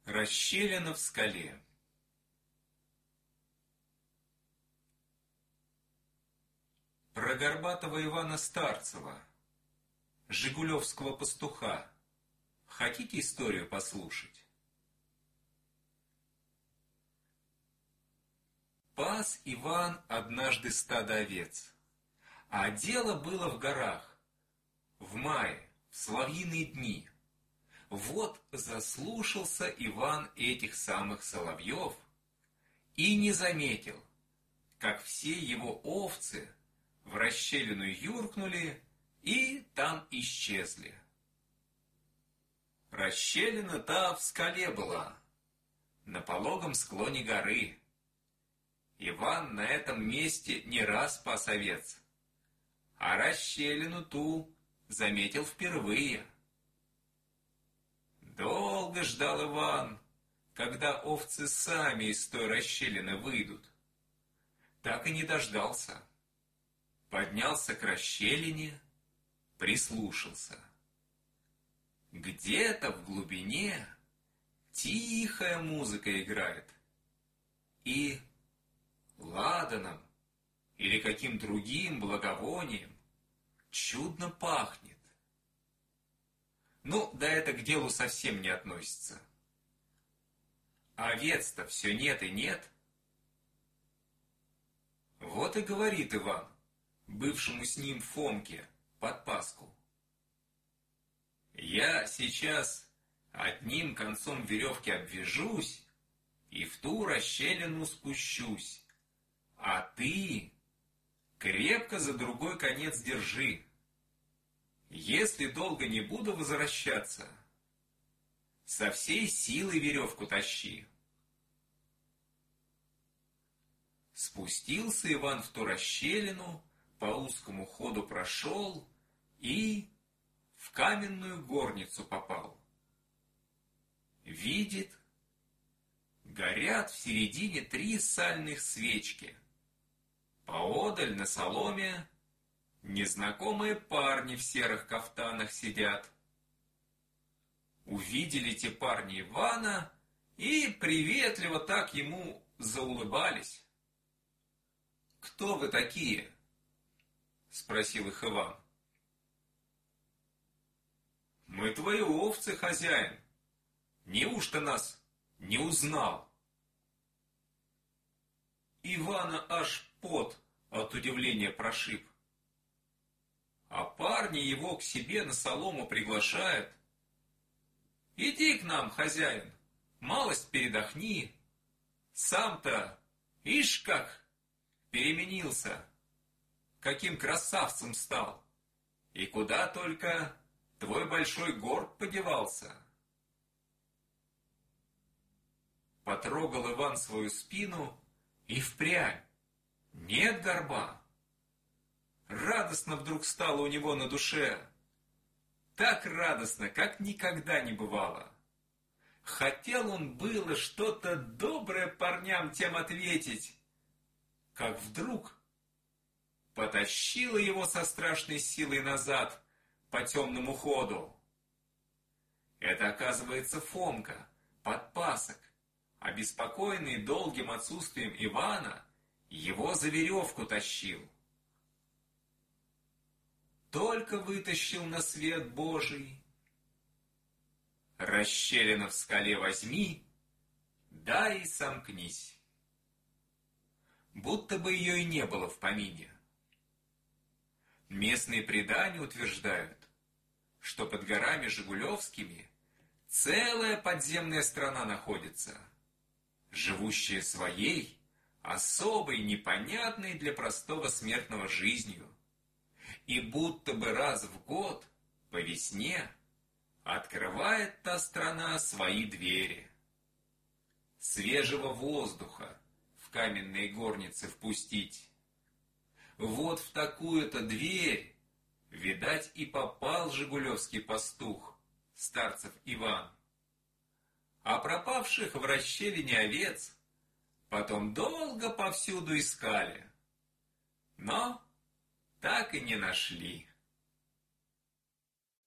Расщелина в скале. Про горбатого Ивана Старцева, жигулевского пастуха, хотите историю послушать? Пас Иван однажды стадо овец, а дело было в горах, в мае, в соловьиные дни. Вот заслушался Иван этих самых соловьев и не заметил, как все его овцы в расщелину юркнули и там исчезли. Расщелина та в скале была, на пологом склоне горы. Иван на этом месте не раз пас овец, а расщелину ту заметил впервые. Долго ждал Иван, когда овцы сами из той расщелины выйдут. Так и не дождался. Поднялся к расщелине, прислушался. Где-то в глубине тихая музыка играет. И ладаном или каким другим благовонием чудно пахнет. Ну, да это к делу совсем не относится. А овец-то все нет и нет. Вот и говорит Иван бывшему с ним Фомке под Пасху: я сейчас одним концом веревки обвяжусь и в ту расщелину спущусь, а ты крепко за другой конец держи. Если долго не буду возвращаться, со всей силы веревку тащи. Спустился Иван в ту расщелину, по узкому ходу прошел и в каменную горницу попал. Видит, горят в середине 3 сальных свечки. Поодаль на соломе незнакомые парни в серых кафтанах сидят. Увидели те парни Ивана и приветливо так ему заулыбались. «Кто вы такие?» — спросил их Иван. «Мы твои овцы, хозяин. Неужто нас не узнал?» Ивана аж пот от удивления прошиб. А парни его к себе на солому приглашают. «Иди к нам, хозяин, малость передохни. Сам-то, ишь как, переменился, каким красавцем стал. И куда только твой большой горб подевался?» Потрогал Иван свою спину, и впрямь нет горба. Радостно вдруг стало у него на душе. Так радостно, как никогда не бывало. Хотел он было что-то доброе парням тем ответить, как вдруг потащило его со страшной силой назад по темному ходу. Это, оказывается, Фомка, подпасок, обеспокоенный долгим отсутствием Ивана, его за веревку тащил. Только вытащил на свет Божий. Расщелина в скале возьми, да и сомкнись. Будто бы ее и не было в помине. Местные предания утверждают, что под горами Жигулевскими целая подземная страна находится, живущая своей, особой, непонятной для простого смертного жизнью. И будто бы раз в год, по весне, открывает та страна свои двери. Свежего воздуха в каменные горницы впустить. Вот в такую-то дверь, видать, и попал жигулевский пастух, Старцев Иван. А пропавших в расщелине овец потом долго повсюду искали, но так и не нашли.